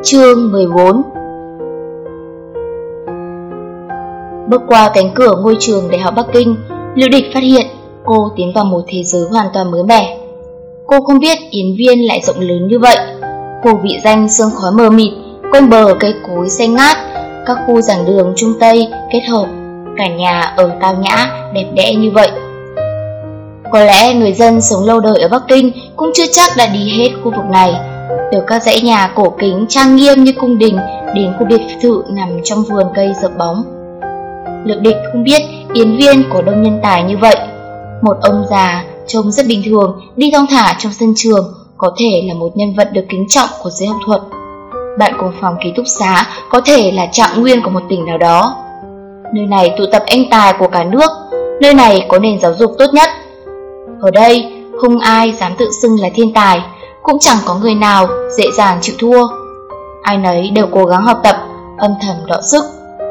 Chương 14. Bước qua cánh cửa ngôi trường Đại học Bắc Kinh, Liễu Địch phát hiện cô tiến vào một thế giới hoàn toàn mới mẻ. Cô không biết Yến Viên lại rộng lớn như vậy. Phủ vị danh sương khói mờ mịt, quanh bờ cây cối xanh ngát, các khu giảng đường Trung Tây kết hợp, cả nhà ở tao nhã, đẹp đẽ như vậy. Có lẽ người dân sống lâu đời ở Bắc Kinh cũng chưa chắc đã đi hết khu vực này, từ các dãy nhà cổ kính trang nghiêm như cung đình đến khu biệt thự nằm trong vườn cây rợp bóng. Liễu Địch không biết Yến Viên có đông nhân tài như vậy. Một ông già trông rất bình thường đi thong thả trong sân trường có thể là một nhân vật được kính trọng của giới học thuật. Bạn cùng phòng ký túc xá có thể là trạng nguyên của một tỉnh nào đó. Nơi này tụ tập anh tài của cả nước, nơi này có nền giáo dục tốt nhất. Ở đây không ai dám tự xưng là thiên tài, cũng chẳng có người nào dễ dàng chịu thua. Ai nấy đều cố gắng học tập, âm thầm đọ sức.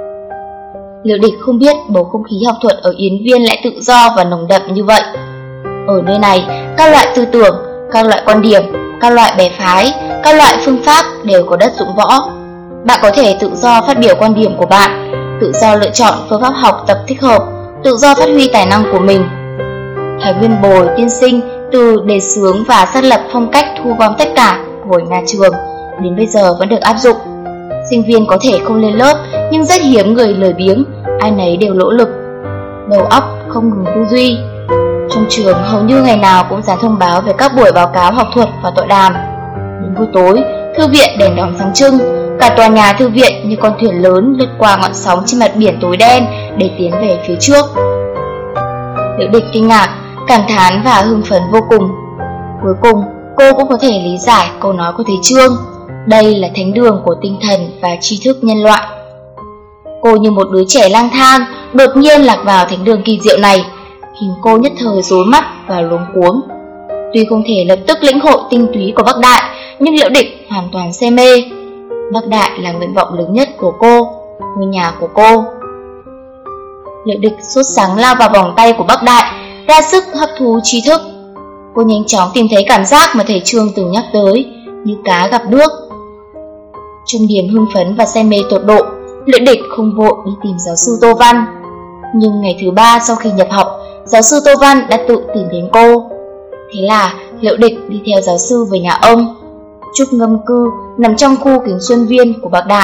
Liễu Địch không biết bầu không khí học thuật ở Yến Viên lại tự do và nồng đậm như vậy. Ở nơi này, các loại tư tưởng, các loại quan điểm, các loại bè phái, các loại phương pháp đều có đất dụng võ. Bạn có thể tự do phát biểu quan điểm của bạn, tự do lựa chọn phương pháp học tập thích hợp, tự do phát huy tài năng của mình. Thái Nguyên Bồi tiên sinh từ đề xướng và xác lập phong cách thu gom tất cả của nhà trường đến bây giờ vẫn được áp dụng. Sinh viên có thể không lên lớp nhưng rất hiếm người lười biếng, ai nấy đều nỗ lực, đầu óc không ngừng tư duy. Trong trường hầu như ngày nào cũng dán thông báo về các buổi báo cáo học thuật và tọa đàm. Đến buổi tối, thư viện đèn đóm sáng trưng, cả tòa nhà thư viện như con thuyền lớn lướt qua ngọn sóng trên mặt biển tối đen để tiến về phía trước. Liễu Địch kinh ngạc, cảm thán và hưng phấn vô cùng. Cuối cùng, cô cũng có thể lý giải câu nói của thầy Trương. Đây là thánh đường của tinh thần và tri thức nhân loại. Cô như một đứa trẻ lang thang, đột nhiên lạc vào thánh đường kỳ diệu này, khiến cô nhất thời rối mắt và luống cuống. Tuy không thể lập tức lĩnh hội tinh túy của Bắc Đại, nhưng Liễu Địch hoàn toàn say mê. Bắc Đại là nguyện vọng lớn nhất của cô, ngôi nhà của cô. Liễu Địch sốt sắng lao vào vòng tay của Bắc Đại, ra sức hấp thu tri thức. Cô nhanh chóng tìm thấy cảm giác mà thầy Trương từng nhắc tới, như cá gặp nước. Trong điểm hưng phấn và say mê tột độ, Liễu Địch không vội đi tìm giáo sư Tô Văn. Nhưng ngày thứ 3 sau khi nhập học, giáo sư Tô Văn đã tự tìm đến cô. Thế là Liễu Địch đi theo giáo sư về nhà ông. Trúc Ngâm Cư nằm trong khu Kính Xuân Viên của Bắc Đại.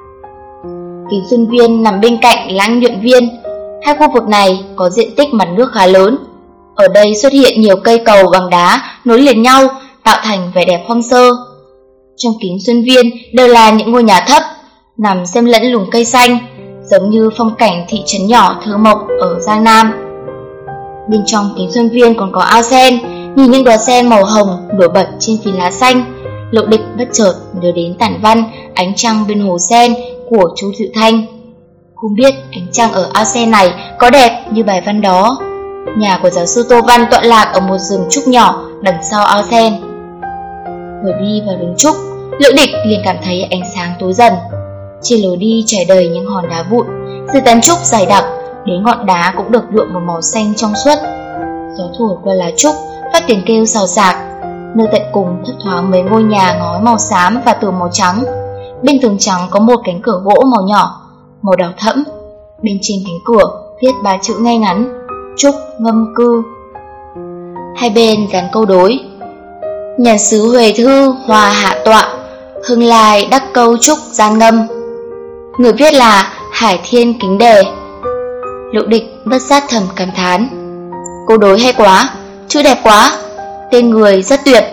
Kính Xuân Viên nằm bên cạnh Lãng Nhuận Viên. Hai khu vực này có diện tích mặt nước khá lớn. Ở đây xuất hiện nhiều cây cầu bằng đá nối liền nhau, tạo thành vẻ đẹp hoang sơ. Trong Kính Xuân Viên đều là những ngôi nhà thấp, nằm xen lẫn lùm cây xanh, giống như phong cảnh thị trấn nhỏ thơ mộng ở Giang Nam. Bên trong Kính Xuân Viên còn có ao sen, nhìn những đóa sen màu hồng nổi bật trên phiến lá xanh. Liễu Địch bất chợt nhớ đến tản văn Ánh trăng bên hồ sen của Chu Dự Thanh. Không biết ánh trăng ở ao sen này có đẹp như bài văn đó. Nhà của giáo sư Tô Văn tọa lạc ở một rừng trúc nhỏ đằng sau ao sen. Vừa đi vào rừng trúc, Liễu Địch liền cảm thấy ánh sáng tối dần. Trên lối đi trải đầy những hòn đá vụn, dưới tán trúc dày đặc, đến ngọn đá cũng được nhuộm một màu xanh trong suốt. Gió thổi qua lá trúc, phát tiếng kêu xào xạc. Nơi tận cùng thấp thoáng mấy ngôi nhà ngói màu xám và tường màu trắng. Bên tường trắng có một cánh cửa gỗ màu nhỏ, màu đỏ thẫm. Bên trên cánh cửa viết 3 chữ ngay ngắn: Trúc Ngâm Cư. Hai bên dán câu đối: Nhàn sứ Huệ Thư Hòa Hạ Tọa, Hưng Lai Đắc Câu Trúc Gian Ngâm. Người viết là Hải Thiên Kính Đề. Liễu Địch bất giác thầm cảm thán: câu đối hay quá, chữ đẹp quá, tên người rất tuyệt.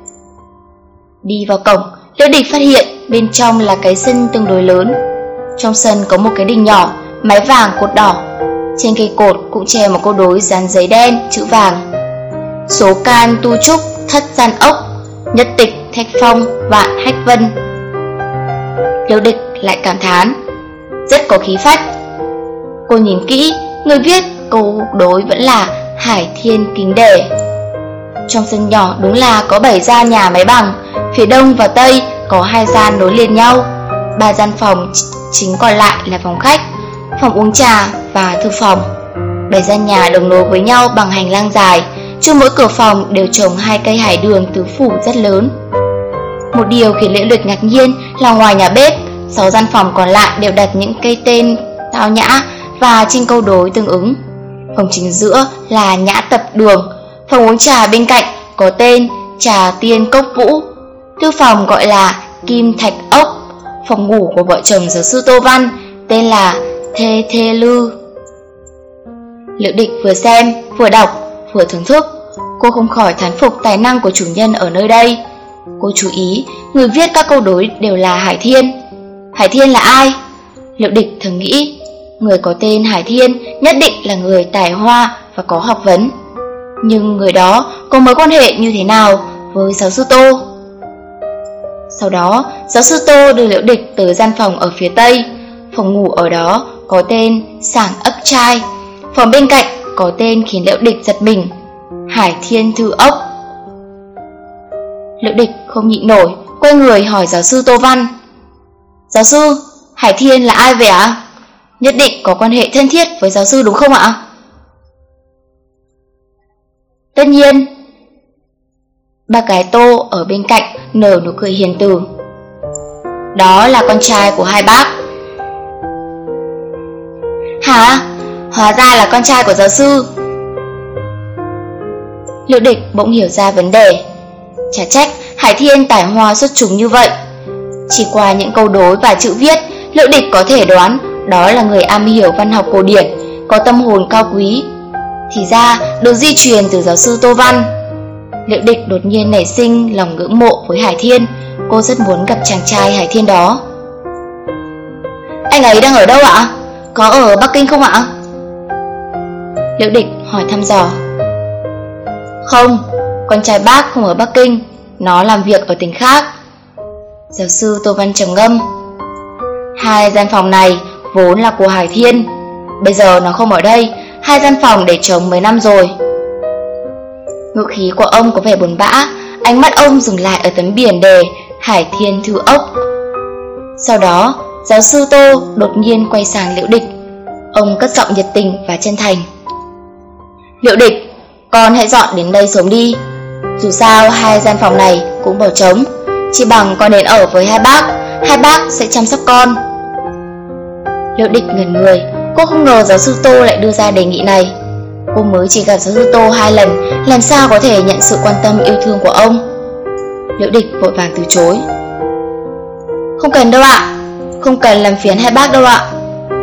Đi vào cổng, Liễu Địch phát hiện bên trong là cái sân tương đối lớn. Trong sân có một cái đình nhỏ, mái vàng cột đỏ. Trên cây cột cũng treo một câu đối dán giấy đen chữ vàng: Số can tu trúc thất gian ốc, nhất tịch thạch phong vạn hách vân. Liễu Địch lại cảm thán: rất có khí phách. Cô nhìn kỹ, người viết câu đối vẫn là Hải Thiên Kính Đề. Trong sân nhỏ đúng là có 7 gian nhà máy bằng, phía đông và tây có 2 gian nối liền nhau, 3 gian phòng chính còn lại là phòng khách, phòng uống trà và thư phòng. 7 gian nhà đồng nối với nhau bằng hành lang dài, trước mỗi cửa phòng đều trồng 2 cây hải đường tứ phủ rất lớn. Một điều khiến Liễu Địch ngạc nhiên là ngoài nhà bếp, 6 gian phòng còn lại đều đặt những cây tên tao nhã và trên câu đối tương ứng. Phòng chính giữa là Nhã Tập Đường, phòng uống trà bên cạnh có tên Trà Tiên Cốc Vũ, thư phòng gọi là Kim Thạch Ốc, phòng ngủ của vợ chồng giáo sư Tô Văn tên là Thê Thê Lư. Liễu Địch vừa xem, vừa đọc, vừa thưởng thức. Cô không khỏi thán phục tài năng của chủ nhân ở nơi đây. Cô chú ý, người viết các câu đối đều là Hải Thiên. Hải Thiên là ai? Liễu Địch thầm nghĩ, người có tên Hải Thiên nhất định là người tài hoa và có học vấn. Nhưng người đó có mối quan hệ như thế nào với giáo sư Tô? Sau đó, giáo sư Tô đưa Liễu Địch tới gian phòng ở phía tây. Phòng ngủ ở đó có tên Sảng Ấp Trai. Phòng bên cạnh có tên khiến Liễu Địch giật mình, Hải Thiên Thư Ốc. Liễu Địch không nhịn nổi, quay người hỏi giáo sư Tô Văn. Giáo sư, Hải Thiên là ai vậy ạ? Nhất định có quan hệ thân thiết với giáo sư đúng không ạ? Tất nhiên. Bác gái Tô ở bên cạnh nở nụ cười hiền từ. Đó là con trai của hai bác. Hả? Hóa ra là con trai của giáo sư. Liễu Địch bỗng hiểu ra vấn đề. Chả trách Hải Thiên tài hoa xuất chúng như vậy. Chỉ qua những câu đối và chữ viết, Liễu Địch có thể đoán đó là người am hiểu văn học cổ điển, có tâm hồn cao quý. Thì ra được di truyền từ giáo sư Tô Văn. Liễu Địch đột nhiên nảy sinh lòng ngưỡng mộ với Hải Thiên. Cô rất muốn gặp chàng trai Hải Thiên đó. Anh ấy đang ở đâu ạ? Có ở Bắc Kinh không ạ? Liễu Địch hỏi thăm dò. Không, con trai bác không ở Bắc Kinh, nó làm việc ở tỉnh khác. Giáo sư Tô Văn trầm ngâm. 2 gian phòng này vốn là của Hải Thiên. Bây giờ nó không ở đây, 2 gian phòng để trống mấy năm rồi. Ngữ khí của ông có vẻ buồn bã. Ánh mắt ông dừng lại ở tấm biển đề Hải Thiên Thư Ốc. Sau đó giáo sư Tô đột nhiên quay sang Liễu Địch. Ông cất giọng nhiệt tình và chân thành. Liễu Địch, con hãy dọn đến đây sống đi. Dù sao 2 gian phòng này cũng bỏ trống, chỉ bằng con đến ở với hai bác sẽ chăm sóc con. Liễu Địch ngẩn người. Cô không ngờ giáo sư Tô lại đưa ra đề nghị này. Cô mới chỉ gặp giáo sư Tô 2 lần, làm sao có thể nhận sự quan tâm yêu thương của ông. Liễu Địch vội vàng từ chối. Không cần đâu ạ, không cần làm phiền hai bác đâu ạ.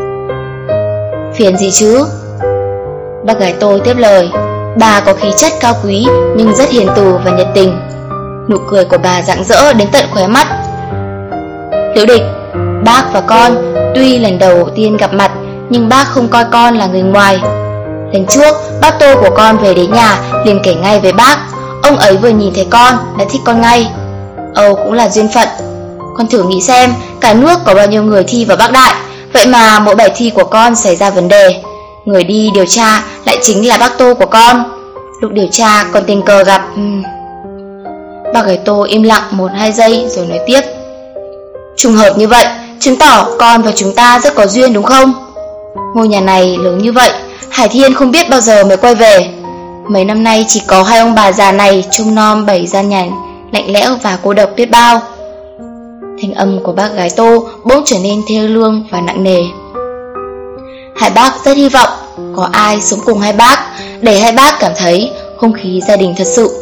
Phiền gì chứ? Bác gái tôi tiếp lời. Bà có khí chất cao quý nhưng rất hiền từ và nhiệt tình. Nụ cười của bà rạng rỡ đến tận khóe mắt. Liễu Địch, bác và con tuy lần đầu tiên gặp mặt, nhưng bác không coi con là người ngoài. Lần trước bác Tô của con về đến nhà liền kể ngay với bác. Ông ấy vừa nhìn thấy con đã thích con ngay. Âu cũng là duyên phận. Con thử nghĩ xem, cả nước có bao nhiêu người thi vào Bắc Đại, vậy mà mỗi bài thi của con xảy ra vấn đề. Người đi điều tra lại chính là bác Tô của con. Lúc điều tra còn tình cờ gặp. Bác gái Tô im lặng 1-2 giây rồi nói tiếp. Trùng hợp như vậy chứng tỏ con và chúng ta rất có duyên đúng không? Ngôi nhà này lớn như vậy, Hải Thiên không biết bao giờ mới quay về. Mấy năm nay chỉ có 2 ông bà già này trông nom 7 gian nhà lạnh lẽo và cô độc biết bao. Thanh âm của bác gái Tô bỗng trở nên thê lương và nặng nề. Hai bác rất hy vọng có ai sống cùng hai bác, để hai bác cảm thấy không khí gia đình thật sự.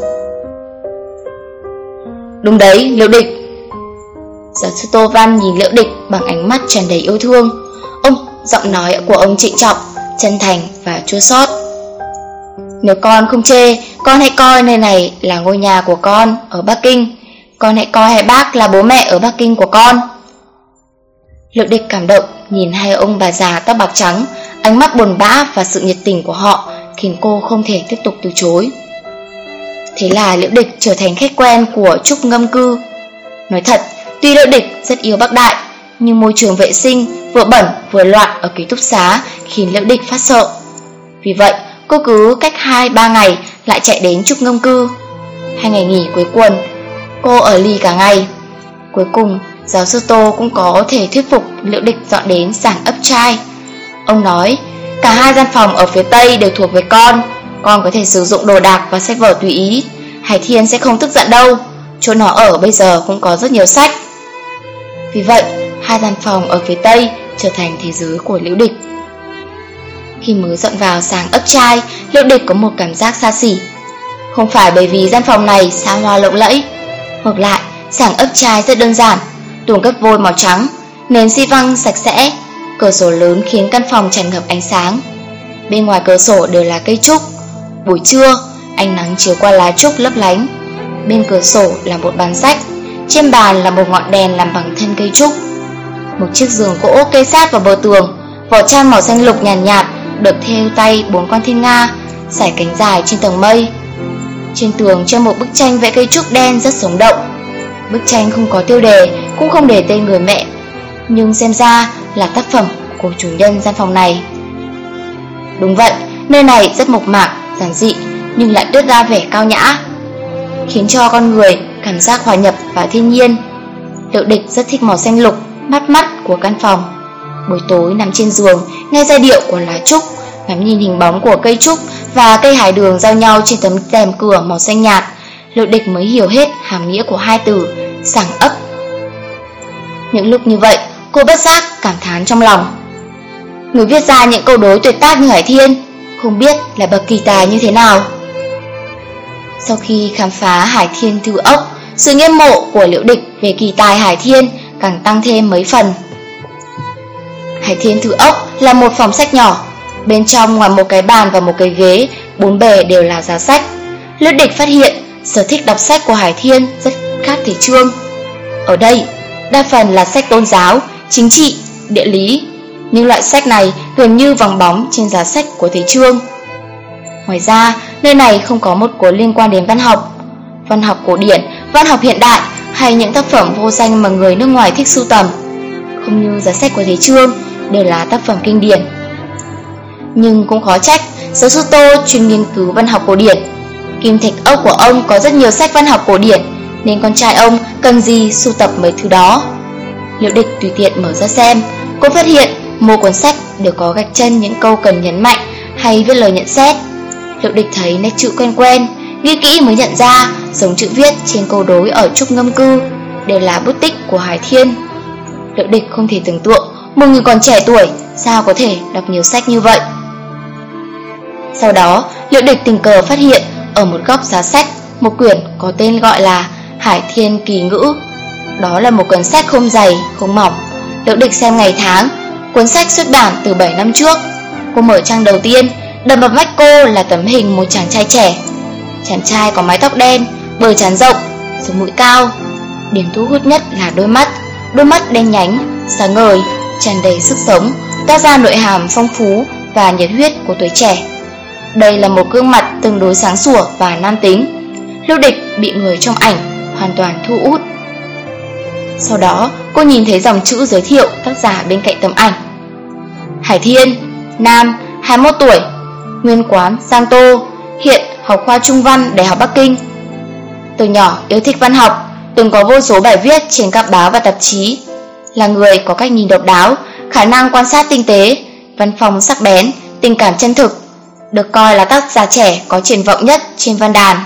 Đúng đấy, Liễu Địch. Giáo sư Tô Văn nhìn Liễu Địch bằng ánh mắt tràn đầy yêu thương. Giọng nói của ông trịnh trọng, chân thành và chua xót. Nếu con không chê, con hãy coi nơi này là ngôi nhà của con ở Bắc Kinh. Con hãy coi hai bác là bố mẹ ở Bắc Kinh của con. Liễu Địch cảm động nhìn 2 ông bà già tóc bạc trắng. Ánh mắt buồn bã và sự nhiệt tình của họ khiến cô không thể tiếp tục từ chối. Thế là Liễu Địch trở thành khách quen của Trúc Ngâm Cư. Nói thật, tuy Liễu Địch rất yêu Bắc Đại, nhưng môi trường vệ sinh vừa bẩn vừa loạn ở ký túc xá khiến Liễu Địch phát sợ. Vì vậy cô cứ cách 2-3 ngày lại chạy đến Trúc Ngâm Cư. 2 ngày nghỉ cuối tuần cô ở lì cả ngày. Cuối cùng giáo sư Tô cũng có thể thuyết phục Liễu Địch dọn đến Sảng Ấp Trai. Ông nói cả 2 gian phòng ở phía tây đều thuộc về con có thể sử dụng đồ đạc và sách vở tùy ý. Hải Thiên sẽ không tức giận đâu. chỗ nó ở bây giờ cũng có rất nhiều sách. Vì vậy, hai gian phòng ở phía Tây trở thành thế giới của Liễu Địch. Khi mới dọn vào sàng ấp trai, Liễu Địch có một cảm giác xa xỉ. Không phải bởi vì gian phòng này xa hoa lộng lẫy. Ngược lại, sàng ấp trai rất đơn giản, tường gấp vôi màu trắng, nền xi văng sạch sẽ, cửa sổ lớn khiến căn phòng tràn ngập ánh sáng. Bên ngoài cửa sổ đều là cây trúc. Buổi trưa, ánh nắng chiếu qua lá trúc lấp lánh. Bên cửa sổ là một bàn sách, trên bàn là một ngọn đèn làm bằng thân cây trúc. Một chiếc giường gỗ kê sát vào bờ tường, vỏ chăn màu xanh lục nhàn nhạt, được thêu tay 4 con thiên nga sải cánh dài trên tầng mây. Trên tường treo một bức tranh vẽ cây trúc đen rất sống động. Bức tranh không có tiêu đề, cũng không để tên người mẹ, nhưng xem ra là tác phẩm của chủ nhân gian phòng này. Đúng vậy, nơi này rất mộc mạc, giản dị, nhưng lại toát ra vẻ cao nhã, khiến cho con người cảm giác hòa nhập vào thiên nhiên. Liễu Địch rất thích màu xanh lục bắt mắt của căn phòng. Buổi tối nằm trên giường, nghe giai điệu của lá trúc, ngắm nhìn hình bóng của cây trúc và cây hải đường giao nhau trên tấm rèm cửa màu xanh nhạt, Liễu Địch mới hiểu hết hàm nghĩa của hai từ sàng ấp. Những lúc như vậy, cô bất giác cảm thán trong lòng. Người viết ra những câu đối tuyệt tác như Hải Thiên, không biết là bậc kỳ tài như thế nào. Sau khi khám phá Hải Thiên Thư Ốc, sự ngưỡng mộ của Liễu Địch về kỳ tài Hải Thiên càng tăng thêm mấy phần. Hải Thiên Thư Ốc là một phòng sách nhỏ. Bên trong ngoài một cái bàn và một cái ghế, bốn bề đều là giá sách. Liễu Địch phát hiện sở thích đọc sách của Hải Thiên rất khác thể Trương. Ở đây, đa phần là sách tôn giáo, chính trị, địa lý, nhưng loại sách này gần như vắng bóng trên giá sách của Thế Trương. Ngoài ra, nơi này không có một cuốn liên quan đến văn học cổ điển, văn học hiện đại hay những tác phẩm vô danh mà người nước ngoài thích sưu tầm. Không như giá sách của Thế Trương, đều là tác phẩm kinh điển. Nhưng cũng khó trách, giáo sư Tô chuyên nghiên cứu văn học cổ điển. Kim Thạch Ốc của ông có rất nhiều sách văn học cổ điển, nên con trai ông cần gì sưu tập mấy thứ đó. Liễu Địch tùy tiện mở ra xem, cô phát hiện mỗi cuốn sách đều có gạch chân những câu cần nhấn mạnh hay viết lời nhận xét. Liễu Địch thấy nét chữ quen quen, nghĩ kỹ mới nhận ra giống chữ viết trên câu đối ở Trúc Ngâm Cư đều là bút tích của Hải Thiên. Liễu Địch không thể tưởng tượng một người còn trẻ tuổi sao có thể đọc nhiều sách như vậy. Sau đó, Liễu Địch tình cờ phát hiện ở một góc giá sách một quyển có tên gọi là Hải Thiên Kỳ Ngữ. Đó là một cuốn sách không dày, không mỏng. Liễu Địch xem ngày tháng, cuốn sách xuất bản từ 7 năm trước. Cô mở trang đầu tiên, đập vào mắt cô là tấm hình một chàng trai trẻ. Chàng trai có mái tóc đen, bờ trán rộng, sống mũi cao. Điểm thu hút nhất là đôi mắt đen nhánh, sáng ngời, tràn đầy sức sống, toát ra nội hàm phong phú và nhiệt huyết của tuổi trẻ. Đây là một gương mặt tương đối sáng sủa và nam tính. Liễu Địch bị người trong ảnh hoàn toàn thu hút. Sau đó, cô nhìn thấy dòng chữ giới thiệu tác giả bên cạnh tấm ảnh. Hải Thiên, nam, 21 tuổi, nguyên quán Giang Tô, hiện học khoa Trung văn Đại học Bắc Kinh. Từ nhỏ yêu thích văn học, từng có vô số bài viết trên các báo và tạp chí. Là người có cách nhìn độc đáo, khả năng quan sát tinh tế, văn phong sắc bén, tình cảm chân thực, được coi là tác giả trẻ có triển vọng nhất trên văn đàn.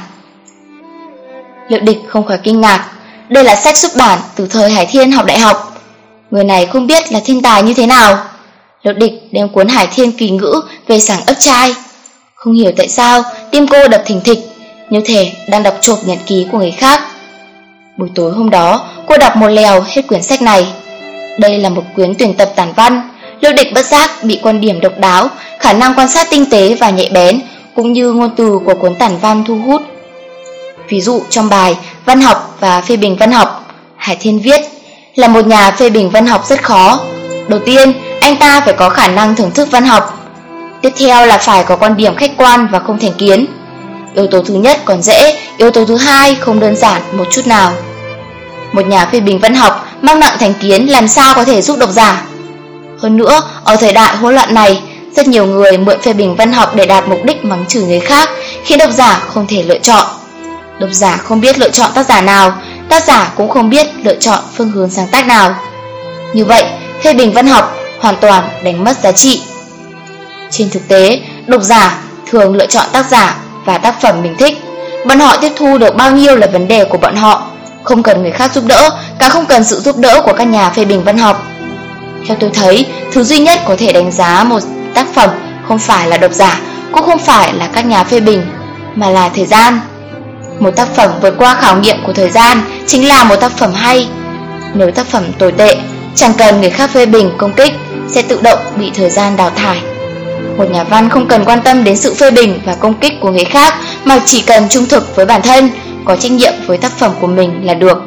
Liễu Địch không khỏi kinh ngạc, đây là sách xuất bản từ thời Hải Thiên học đại học. Người này không biết là thiên tài như thế nào. Liễu Địch đem cuốn Hải Thiên Kỳ Ngữ về sàng ấp trai. Không hiểu tại sao tim cô đập thình thịch, như thể đang đọc trộm nhật ký của người khác. Buổi tối hôm đó, cô đọc một lèo hết quyển sách này. Đây là một quyển tuyển tập tản văn. Liễu Địch bất giác bị quan điểm độc đáo, khả năng quan sát tinh tế và nhạy bén, cũng như ngôn từ của cuốn tản văn thu hút. Ví dụ trong bài Văn học và phê bình văn học, Hải Thiên viết là một nhà phê bình văn học rất khó. Đầu tiên, anh ta phải có khả năng thưởng thức văn học. Tiếp theo là phải có quan điểm khách quan và không thành kiến. Yếu tố thứ nhất còn dễ, yếu tố thứ hai không đơn giản một chút nào. Một nhà phê bình văn học mang nặng thành kiến làm sao có thể giúp độc giả. Hơn nữa, ở thời đại hỗn loạn này, rất nhiều người mượn phê bình văn học để đạt mục đích mắng chửi người khác, khiến độc giả không thể lựa chọn. Độc giả không biết lựa chọn tác giả nào, tác giả cũng không biết lựa chọn phương hướng sáng tác nào. Như vậy, phê bình văn học hoàn toàn đánh mất giá trị. Trên thực tế, độc giả thường lựa chọn tác giả và tác phẩm mình thích. Bọn họ tiếp thu được bao nhiêu là vấn đề của bọn họ, không cần người khác giúp đỡ, càng không cần sự giúp đỡ của các nhà phê bình văn học. Theo tôi thấy, thứ duy nhất có thể đánh giá một tác phẩm không phải là độc giả, cũng không phải là các nhà phê bình, mà là thời gian. Một tác phẩm vượt qua khảo nghiệm của thời gian chính là một tác phẩm hay. Nếu tác phẩm tồi tệ, chẳng cần người khác phê bình công kích, sẽ tự động bị thời gian đào thải. Một nhà văn không cần quan tâm đến sự phê bình và công kích của người khác, mà chỉ cần trung thực với bản thân, có trách nhiệm với tác phẩm của mình là được.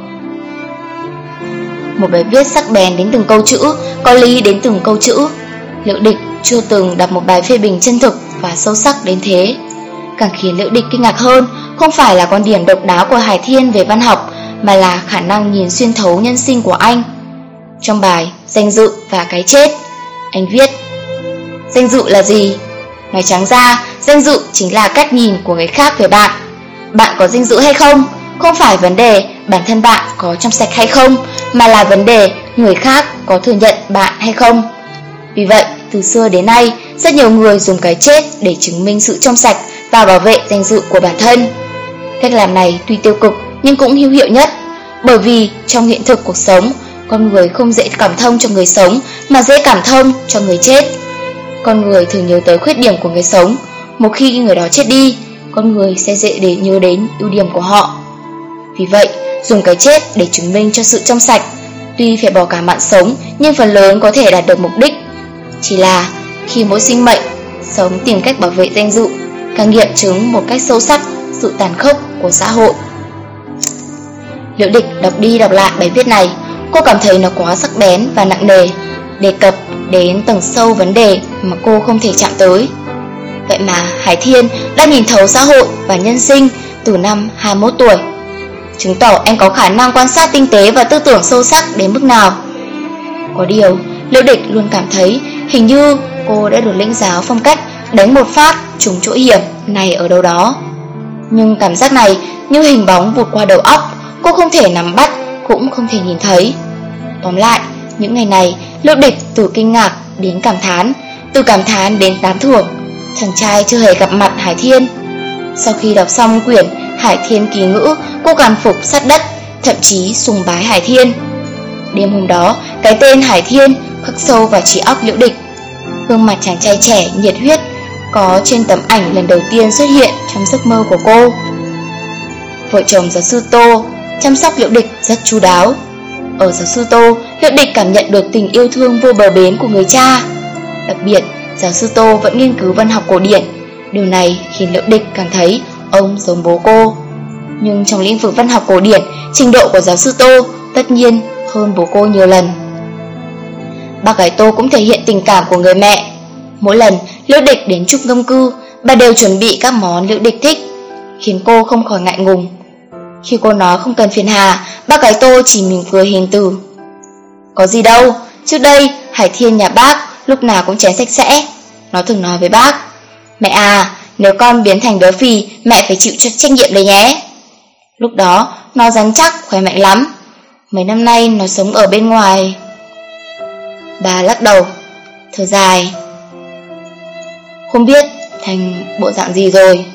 Một bài viết sắc bén đến từng câu chữ, có lý đến từng câu chữ. Liễu Địch chưa từng đọc một bài phê bình chân thực và sâu sắc đến thế. Càng khiến Liễu Địch kinh ngạc hơn, không phải là quan điểm độc đáo của Hải Thiên về văn học, mà là khả năng nhìn xuyên thấu nhân sinh của anh. Trong bài Danh dự và cái chết, anh viết: danh dự là gì? Nói trắng ra, danh dự chính là cách nhìn của người khác về bạn. Bạn có danh dự hay không? Không phải vấn đề bản thân bạn có trong sạch hay không, mà là vấn đề người khác có thừa nhận bạn hay không. Vì vậy, từ xưa đến nay, rất nhiều người dùng cái chết để chứng minh sự trong sạch và bảo vệ danh dự của bản thân. Cách làm này tuy tiêu cực nhưng cũng hữu hiệu nhất, bởi vì trong hiện thực cuộc sống, con người không dễ cảm thông cho người sống mà dễ cảm thông cho người chết. Con người thường nhớ tới khuyết điểm của người sống. Một khi người đó chết đi, con người sẽ dễ để nhớ đến ưu điểm của họ. Vì vậy, dùng cái chết để chứng minh cho sự trong sạch, tuy phải bỏ cả mạng sống nhưng phần lớn có thể đạt được mục đích. Chỉ là khi mỗi sinh mệnh sống tìm cách bảo vệ danh dự, càng nghiệm chứng một cách sâu sắc sự tàn khốc của xã hội. Liễu Địch đọc đi đọc lại bài viết này, cô cảm thấy nó quá sắc bén và nặng nề, đề cập đến tầng sâu vấn đề mà cô không thể chạm tới. Vậy mà Hải Thiên đã nhìn thấu xã hội và nhân sinh từ năm 21 tuổi, chứng tỏ anh có khả năng quan sát tinh tế và tư tưởng sâu sắc đến mức nào. Có điều, Liễu Địch luôn cảm thấy hình như cô đã được lĩnh giáo phong cách đánh một phát trúng chỗ hiểm này ở đâu đó. Nhưng cảm giác này như hình bóng vụt qua đầu óc, cô không thể nắm bắt, cũng không thể nhìn thấy. Tóm lại, những ngày này, Liễu Địch từ kinh ngạc đến cảm thán, từ cảm thán đến tán thưởng. Chàng trai chưa hề gặp mặt Hải Thiên. Sau khi đọc xong quyển Hải Thiên kỳ ngữ, cô cảm phục sát đất, thậm chí sùng bái Hải Thiên. Đêm hôm đó, cái tên Hải Thiên khắc sâu vào trí óc Liễu Địch. Gương mặt chàng trai trẻ nhiệt huyết có trên tấm ảnh lần đầu tiên xuất hiện trong giấc mơ của cô. Vợ chồng giáo sư Tô chăm sóc Liễu Địch rất chu đáo. Ở giáo sư Tô, Liễu Địch cảm nhận được tình yêu thương vô bờ bến của người cha. Đặc biệt, giáo sư Tô vẫn nghiên cứu văn học cổ điển. Điều này khiến Liễu Địch cảm thấy ông giống bố cô. Nhưng trong lĩnh vực văn học cổ điển, trình độ của giáo sư Tô tất nhiên hơn bố cô nhiều lần. Bác gái Tô cũng thể hiện tình cảm của người mẹ. Mỗi lần Liễu Địch đến Trúc Ngâm Cư, bà đều chuẩn bị các món Liễu Địch thích, khiến cô không khỏi ngại ngùng. Khi cô nói không cần phiền hà, bác gái Tô chỉ mỉm cười hiền từ. Có gì đâu, trước đây Hải Thiên nhà bác lúc nào cũng chén sạch sẽ. Nó thường nói với bác: mẹ à, nếu con biến thành béo phì, mẹ phải chịu trách nhiệm đấy nhé. Lúc đó nó rắn chắc, khỏe mạnh lắm. Mấy năm nay nó sống ở bên ngoài. Bà lắc đầu, thở dài. Không biết thành bộ dạng gì rồi.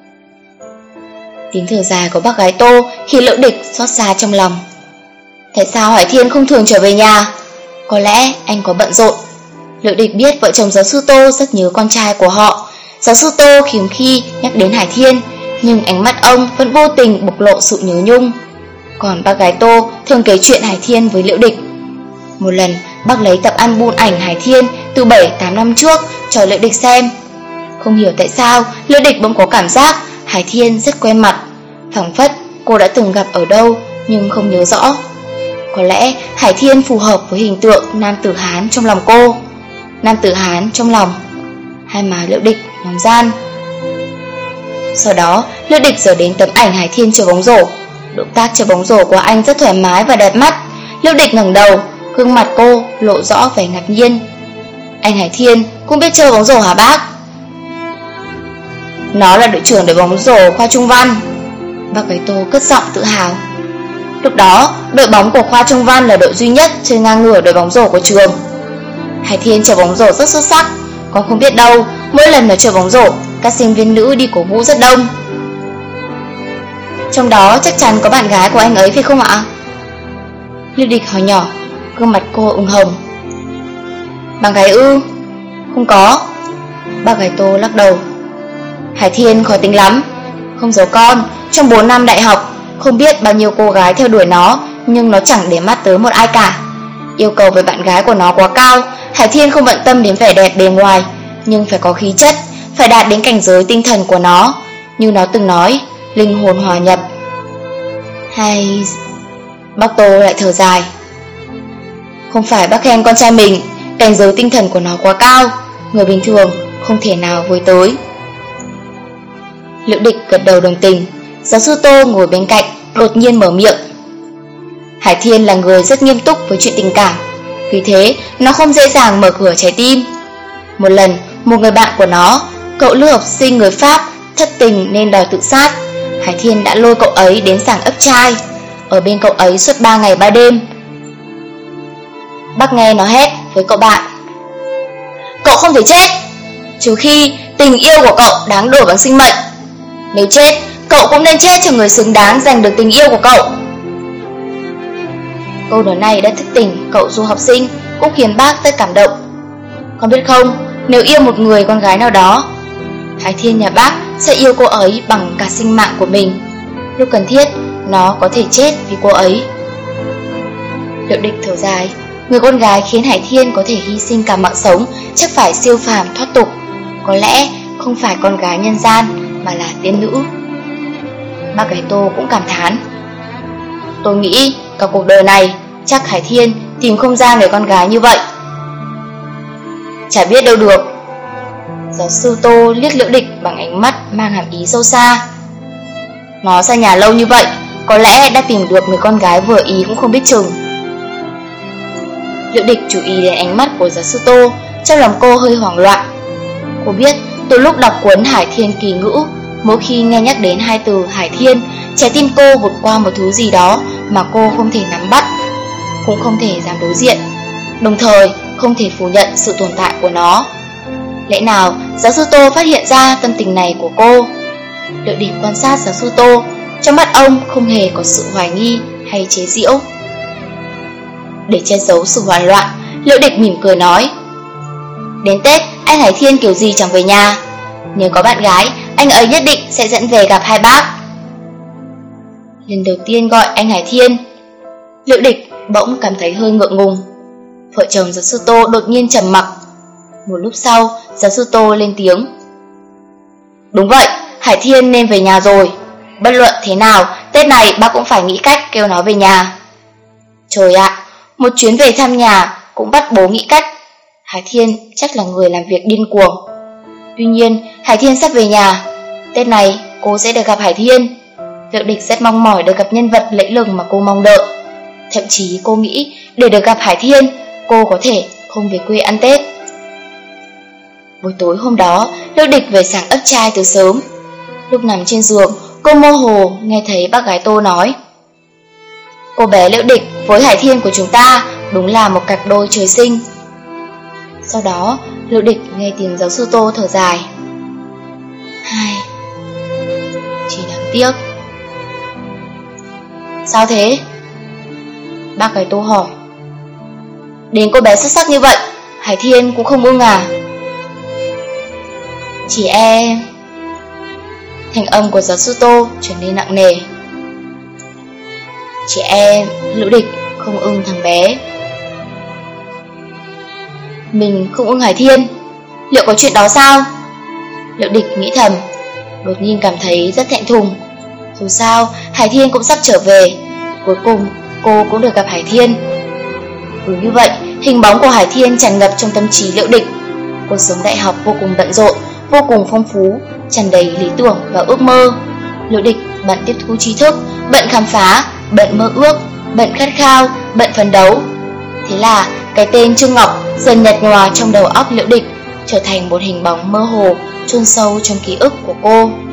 Tiếng thở dài của bác gái Tô khi Liễu Địch xót xa trong lòng. Tại sao Hải Thiên không thường trở về nhà? Có lẽ anh có bận rộn. Liễu Địch biết vợ chồng giáo sư Tô rất nhớ con trai của họ. Giáo sư Tô hiếm khi nhắc đến Hải Thiên, nhưng ánh mắt ông vẫn vô tình bộc lộ sự nhớ nhung. Còn bác gái Tô thường kể chuyện Hải Thiên với Liễu Địch. Một lần bác lấy tập album ảnh Hải Thiên từ 7-8 năm trước cho Liễu Địch xem. Không hiểu tại sao Liễu Địch bỗng có cảm giác Hải Thiên rất quen mặt, phảng phất cô đã từng gặp ở đâu nhưng không nhớ rõ. Có lẽ Hải Thiên phù hợp với hình tượng nam tử Hán trong lòng cô. Nam tử Hán trong lòng. Hai má Liễu Địch nóng gian. Sau đó Liễu Địch giở đến tấm ảnh Hải Thiên chơi bóng rổ. Động tác chơi bóng rổ của anh rất thoải mái và đẹp mắt. Liễu Địch ngẩng đầu, gương mặt cô lộ rõ vẻ ngạc nhiên. Anh Hải Thiên cũng biết chơi bóng rổ hả bác? Nó là đội trưởng đội bóng rổ khoa Trung Văn. Bác gái Tô cất giọng tự hào. Lúc đó đội bóng của khoa Trung Văn là đội duy nhất chơi ngang ngửa đội bóng rổ của trường. Hải Thiên chơi bóng rổ rất xuất sắc. Con không biết đâu, mỗi lần nó chơi bóng rổ, các sinh viên nữ đi cổ vũ rất đông. Trong đó chắc chắn có bạn gái của anh ấy phải không ạ? Liễu Địch hỏi nhỏ, gương mặt cô ửng hồng. Bạn gái ư? Không có. Bác gái Tô lắc đầu. Hải Thiên khó tính lắm. Không giấu con, trong 4 năm đại học không biết bao nhiêu cô gái theo đuổi nó, nhưng nó chẳng để mắt tới một ai cả. Yêu cầu với bạn gái của nó quá cao. Hải Thiên không bận tâm đến vẻ đẹp bề ngoài, nhưng phải có khí chất, phải đạt đến cảnh giới tinh thần của nó. Như nó từng nói, linh hồn hòa nhập. Hay... Bác Tô lại thở dài. Không phải bác khen con trai mình, cảnh giới tinh thần của nó quá cao, người bình thường không thể nào với tới. Liễu Địch gật đầu đồng tình. Giáo sư Tô ngồi bên cạnh đột nhiên mở miệng. Hải Thiên là người rất nghiêm túc với chuyện tình cảm, vì thế nó không dễ dàng mở cửa trái tim. Một lần, một người bạn của nó, cậu lưu học sinh người Pháp, thất tình nên đòi tự sát. Hải Thiên đã lôi cậu ấy đến sảng ấp trai, ở bên cậu ấy suốt 3 ngày 3 đêm. Bác nghe nó hét với cậu bạn. Cậu không thể chết, trừ khi tình yêu của cậu đáng đổi bằng sinh mệnh. Nếu chết, cậu cũng nên chết cho người xứng đáng giành được tình yêu của cậu. Câu nói này đã thức tỉnh cậu du học sinh, cũng khiến bác rất cảm động. Con biết không, nếu yêu một người con gái nào đó, Hải Thiên nhà bác sẽ yêu cô ấy bằng cả sinh mạng của mình. Lúc cần thiết, nó có thể chết vì cô ấy. Liễu Địch thở dài. Người con gái khiến Hải Thiên có thể hy sinh cả mạng sống chắc phải siêu phàm thoát tục. Có lẽ không phải con gái nhân gian, mà là tiên nữ. Bác gái Tô cũng cảm thán. Tôi nghĩ cả cuộc đời này chắc Hải Thiên tìm không ra người con gái như vậy. Chả biết đâu được. Giáo sư Tô liếc Liễu Địch bằng ánh mắt mang hàm ý sâu xa. Nó xa nhà lâu như vậy, có lẽ đã tìm được người con gái vừa ý cũng không biết chừng. Liễu Địch chú ý đến ánh mắt của giáo sư Tô, trong lòng cô hơi hoảng loạn. Cô biết từ lúc đọc cuốn Hải Thiên kỳ ngữ, mỗi khi nghe nhắc đến hai từ Hải Thiên, trái tim cô vụt qua một thứ gì đó mà cô không thể nắm bắt, cũng không thể dám đối diện, đồng thời không thể phủ nhận sự tồn tại của nó. Lẽ nào giáo sư Tô phát hiện ra tâm tình này của cô? Liễu Địch quan sát giáo sư Tô, trong mắt ông không hề có sự hoài nghi hay chế giễu. Để che giấu sự hoảng loạn, Liễu Địch mỉm cười nói. Đến Tết, anh Hải Thiên kiểu gì chẳng về nhà. Nếu có bạn gái, anh ấy nhất định sẽ dẫn về gặp hai bác. Lần đầu tiên gọi anh Hải Thiên, Liễu Địch bỗng cảm thấy hơi ngượng ngùng. Vợ chồng giáo sư Tô đột nhiên trầm mặc. Một lúc sau, giáo sư Tô lên tiếng. Đúng vậy, Hải Thiên nên về nhà rồi. Bất luận thế nào, Tết này bác cũng phải nghĩ cách kêu nó về nhà. Trời ạ, một chuyến về thăm nhà cũng bắt bố nghĩ cách. Hải Thiên chắc là người làm việc điên cuồng. Tuy nhiên, Hải Thiên sắp về nhà. Tết này cô sẽ được gặp Hải Thiên. Liễu Địch rất mong mỏi được gặp nhân vật lẫy lừng mà cô mong đợi. Thậm chí cô nghĩ để được gặp Hải Thiên, cô có thể không về quê ăn Tết. Buổi tối hôm đó, Liễu Địch về sảng ấp trai từ sớm. Lúc nằm trên giường, cô mơ hồ nghe thấy bác gái Tô nói. Cô bé Liễu Địch với Hải Thiên của chúng ta đúng là một cặp đôi trời sinh. Sau đó, Liễu Địch nghe tiếng giáo sư Tô thở dài. Hai, chỉ đáng tiếc. Sao thế? Bác gái Tô hỏi. Đến cô bé xuất sắc như vậy, Hải Thiên cũng không ưng à? Chỉ e... Thanh âm của giáo sư Tô trở nên nặng nề. Chỉ e Liễu Địch không ưng thằng bé. Mình không ưng Hải Thiên, liệu có chuyện đó sao? Liễu Địch nghĩ thầm, đột nhiên cảm thấy rất thẹn thùng. Dù sao, Hải Thiên cũng sắp trở về. Cuối cùng, cô cũng được gặp Hải Thiên. Cứ như vậy, hình bóng của Hải Thiên tràn ngập trong tâm trí Liễu Địch. Cuộc sống đại học vô cùng bận rộn, vô cùng phong phú, tràn đầy lý tưởng và ước mơ. Liễu Địch bận tiếp thu tri thức, bận khám phá, bận mơ ước, bận khát khao, bận phấn đấu. Thế là cái tên Trương Ngọc dần nhạt nhòa trong đầu óc Liễu Địch, trở thành một hình bóng mơ hồ chôn sâu trong ký ức của cô.